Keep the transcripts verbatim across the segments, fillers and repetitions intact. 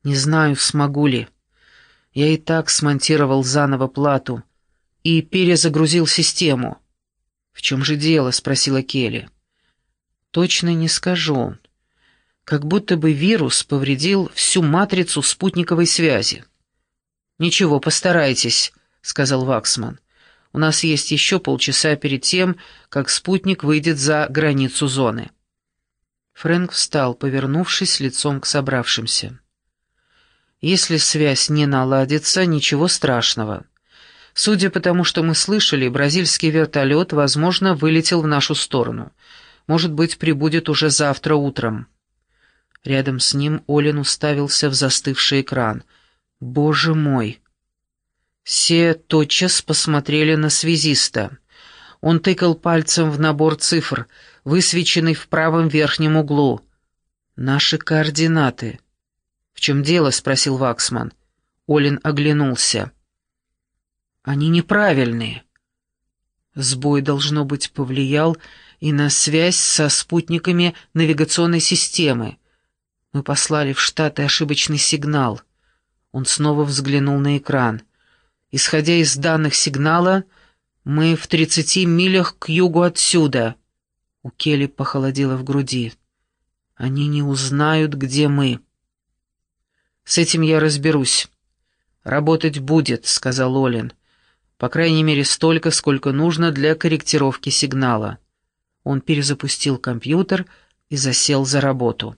Не знаю, смогу ли. Я и так смонтировал заново плату и перезагрузил систему. «В чем же дело?» — спросила Келли. «Точно не скажу. Как будто бы вирус повредил всю матрицу спутниковой связи». «Ничего, постарайтесь», — сказал Ваксман. «У нас есть еще полчаса перед тем, как спутник выйдет за границу зоны». Фрэнк встал, повернувшись лицом к собравшимся. «Если связь не наладится, ничего страшного. Судя по тому, что мы слышали, бразильский вертолет, возможно, вылетел в нашу сторону. Может быть, прибудет уже завтра утром». Рядом с ним Олин уставился в застывший экран. «Боже мой!» Все тотчас посмотрели на связиста. Он тыкал пальцем в набор цифр, высвеченный в правом верхнем углу. «Наши координаты». «В чем дело?» — спросил Ваксман. Олин оглянулся. «Они неправильные». Сбой, должно быть, повлиял и на связь со спутниками навигационной системы. Мы послали в Штаты ошибочный сигнал. Он снова взглянул на экран. Исходя из данных сигнала, мы в тридцати милях к югу отсюда. У Келли похолодело в груди. Они не узнают, где мы. «С этим я разберусь. Работать будет», — сказал Олин. «По крайней мере, столько, сколько нужно для корректировки сигнала». Он перезапустил компьютер и засел за работу.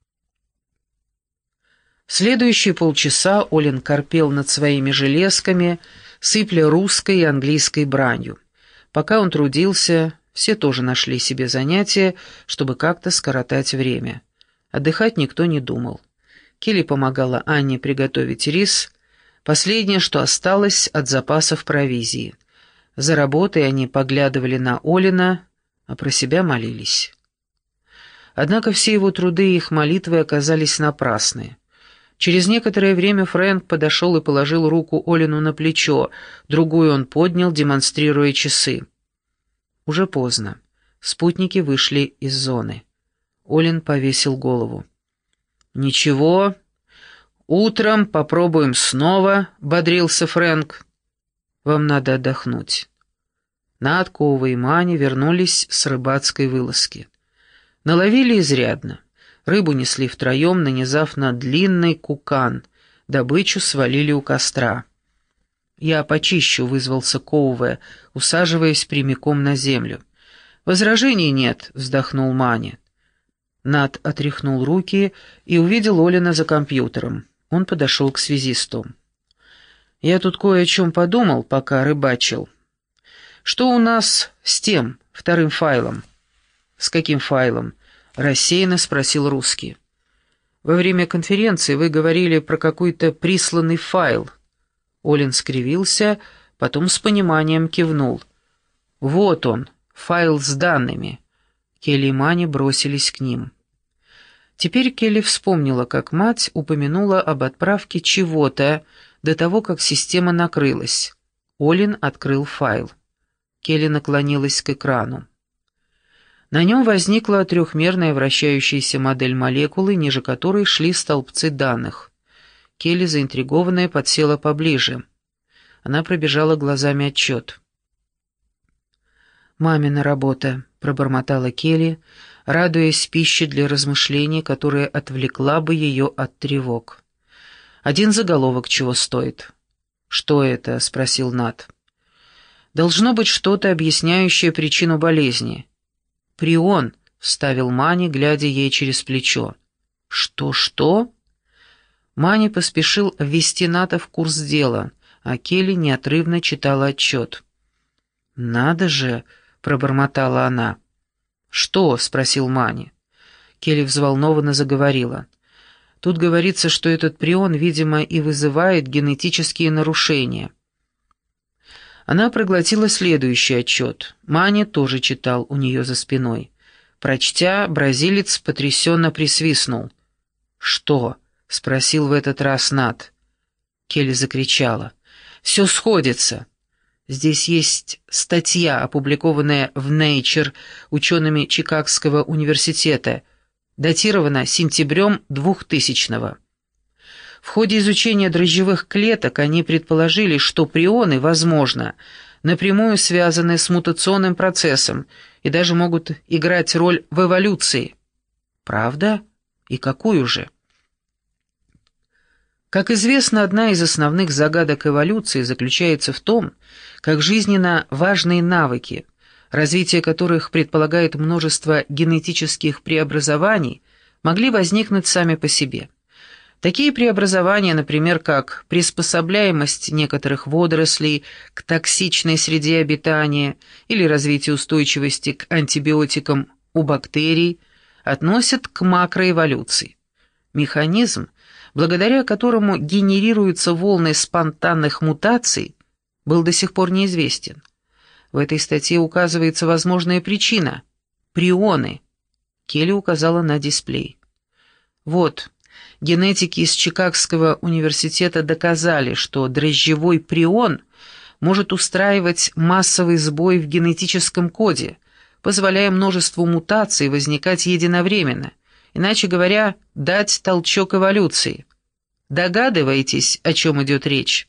В следующие полчаса Олин корпел над своими железками, сыпля русской и английской бранью. Пока он трудился, все тоже нашли себе занятия, чтобы как-то скоротать время. Отдыхать никто не думал. Келли помогала Анне приготовить рис, последнее, что осталось от запасов провизии. За работой они поглядывали на Олина, а про себя молились. Однако все его труды и их молитвы оказались напрасны. Через некоторое время Фрэнк подошел и положил руку Олину на плечо, другую он поднял, демонстрируя часы. Уже поздно. Спутники вышли из зоны. Олин повесил голову. «Ничего, утром попробуем снова», — бодрился Фрэнк. «Вам надо отдохнуть». Нат, Коува и Мани вернулись с рыбацкой вылазки. Наловили изрядно. Рыбу несли втроем, нанизав на длинный кукан. Добычу свалили у костра. «Я почищу», — вызвался Коуве, усаживаясь прямиком на землю. «Возражений нет», — вздохнул Мани. Нат отряхнул руки и увидел Олина за компьютером. Он подошел к связисту. «Я тут кое о чем подумал, пока рыбачил. Что у нас с тем, вторым файлом?» «С каким файлом?» — рассеянно спросил русский. «Во время конференции вы говорили про какой-то присланный файл». Олин скривился, потом с пониманием кивнул. «Вот он, файл с данными». Келли и Мани бросились к ним. Теперь Келли вспомнила, как мать упомянула об отправке чего-то до того, как система накрылась. Олин открыл файл. Келли наклонилась к экрану. На нем возникла трехмерная вращающаяся модель молекулы, ниже которой шли столбцы данных. Келли, заинтригованная, подсела поближе. Она пробежала глазами отчет. «Мамина работа», — пробормотала Келли, радуясь пище для размышлений, которая отвлекла бы ее от тревог. «Один заголовок чего стоит?» «Что это?» — спросил Нат. «Должно быть что-то, объясняющее причину болезни». «Прион», — вставил Мани, глядя ей через плечо. «Что-что?» Мани поспешил ввести Ната в курс дела, а Келли неотрывно читала отчет. «Надо же!» — пробормотала она. «Что?» — спросил Мани. Келли взволнованно заговорила. «Тут говорится, что этот прион, видимо, и вызывает генетические нарушения». Она проглотила следующий отчет. Мани тоже читал у нее за спиной. Прочтя, бразилец потрясенно присвистнул. «Что?» — спросил в этот раз Нат. Келли закричала. «Все сходится. Здесь есть статья, опубликованная в Nature учеными Чикагского университета, датирована сентябрем двухтысячного. В ходе изучения дрожжевых клеток они предположили, что прионы, возможно, напрямую связаны с мутационным процессом и даже могут играть роль в эволюции. Правда? И какую же? Как известно, одна из основных загадок эволюции заключается в том, как жизненно важные навыки, развитие которых предполагает множество генетических преобразований, могли возникнуть сами по себе. Такие преобразования, например, как приспособляемость некоторых водорослей к токсичной среде обитания или развитие устойчивости к антибиотикам у бактерий, относят к макроэволюции. Механизм, благодаря которому генерируются волны спонтанных мутаций, был до сих пор неизвестен. В этой статье указывается возможная причина – прионы. Келли указала на дисплей. Вот, генетики из Чикагского университета доказали, что дрожжевой прион может устраивать массовый сбой в генетическом коде, позволяя множеству мутаций возникать единовременно, иначе говоря, дать толчок эволюции. Догадываетесь, о чем идет речь?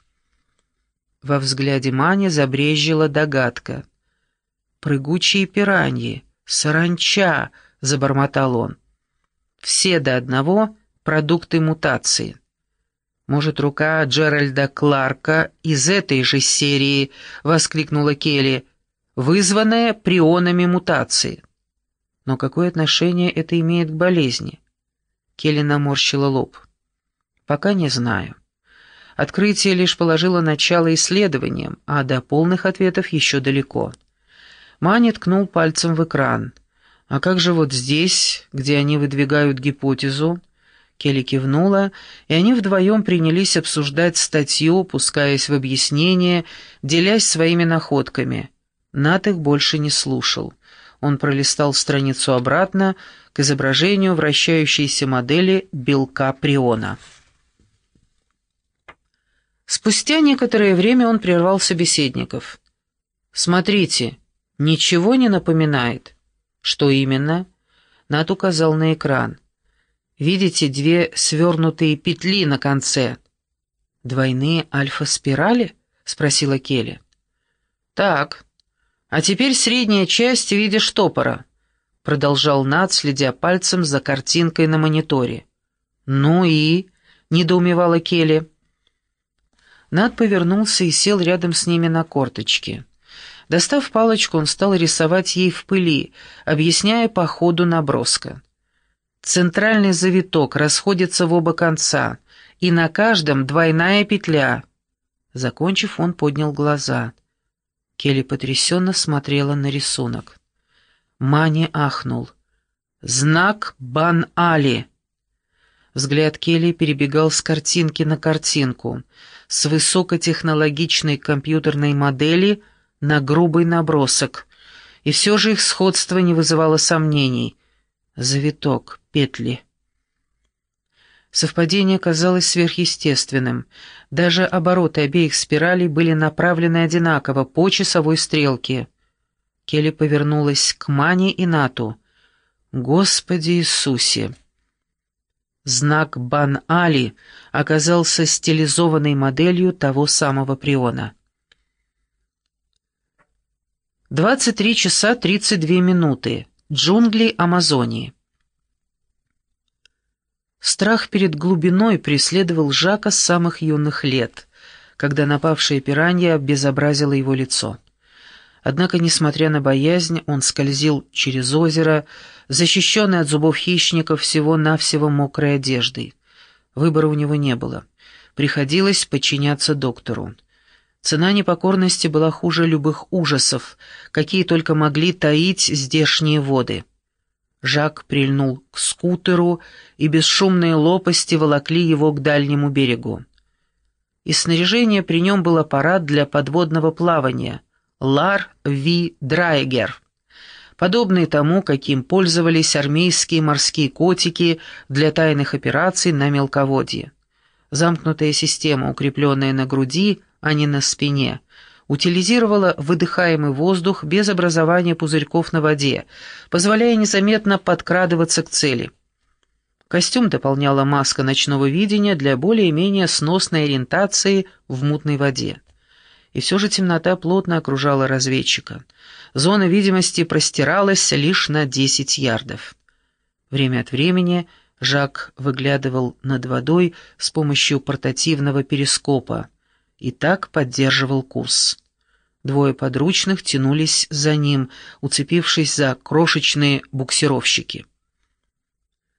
Во взгляде Мани забрезжила догадка. «Прыгучие пираньи, саранча», — забормотал он. «Все до одного продукты мутации. Может, рука Джеральда Кларка из этой же серии», — воскликнула Келли, «вызванная прионами мутации». Но какое отношение это имеет к болезни? Келли наморщила лоб. Пока не знаю. Открытие лишь положило начало исследованиям, а до полных ответов еще далеко. Мани ткнул пальцем в экран. А как же вот здесь, где они выдвигают гипотезу? Келли кивнула, и они вдвоем принялись обсуждать статью, пускаясь в объяснения, делясь своими находками. Нат их больше не слушал. Он пролистал страницу обратно к изображению вращающейся модели белка приона. Спустя некоторое время он прервал собеседников. «Смотрите, ничего не напоминает». «Что именно?» Нат указал на экран. «Видите две свернутые петли на конце?» «Двойные альфа-спирали?» — спросила Келли. «Так, а теперь средняя часть в виде штопора», — продолжал Нат, следя пальцем за картинкой на мониторе. «Ну и?» — недоумевала Келли. Нат повернулся и сел рядом с ними на корточки. Достав палочку, он стал рисовать ей в пыли, объясняя по ходу наброска. Центральный завиток расходится в оба конца, и на каждом двойная петля. Закончив, он поднял глаза. Келли потрясенно смотрела на рисунок. Мани ахнул. «Знак Бан-Али!» Взгляд Келли перебегал с картинки на картинку, с высокотехнологичной компьютерной модели на грубый набросок, и все же их сходство не вызывало сомнений. Завиток, петли. Совпадение казалось сверхъестественным. Даже обороты обеих спиралей были направлены одинаково, по часовой стрелке. Келли повернулась к Мани и Нату. «Господи Иисусе!» Знак Бан-Али оказался стилизованной моделью того самого приона. двадцать три часа тридцать две минуты. Джунгли Амазонии. Страх перед глубиной преследовал Жака с самых юных лет, когда напавшая пиранья обезобразила его лицо. Однако, несмотря на боязнь, он скользил через озеро, защищенный от зубов хищников всего-навсего мокрой одеждой. Выбора у него не было. Приходилось подчиняться доктору. Цена непокорности была хуже любых ужасов, какие только могли таить здешние воды. Жак прильнул к скутеру, и бесшумные лопасти волокли его к дальнему берегу. Из снаряжения при нем был аппарат для подводного плавания «Лар Ви Драйгер», подобный тому, каким пользовались армейские морские котики для тайных операций на мелководье. Замкнутая система, укрепленная на груди, а не на спине, утилизировала выдыхаемый воздух без образования пузырьков на воде, позволяя незаметно подкрадываться к цели. Костюм дополняла маска ночного видения для более-менее сносной ориентации в мутной воде. И все же темнота плотно окружала разведчика. Зона видимости простиралась лишь на десять ярдов. Время от времени Жак выглядывал над водой с помощью портативного перископа и так поддерживал курс. Двое подручных тянулись за ним, уцепившись за крошечные буксировщики.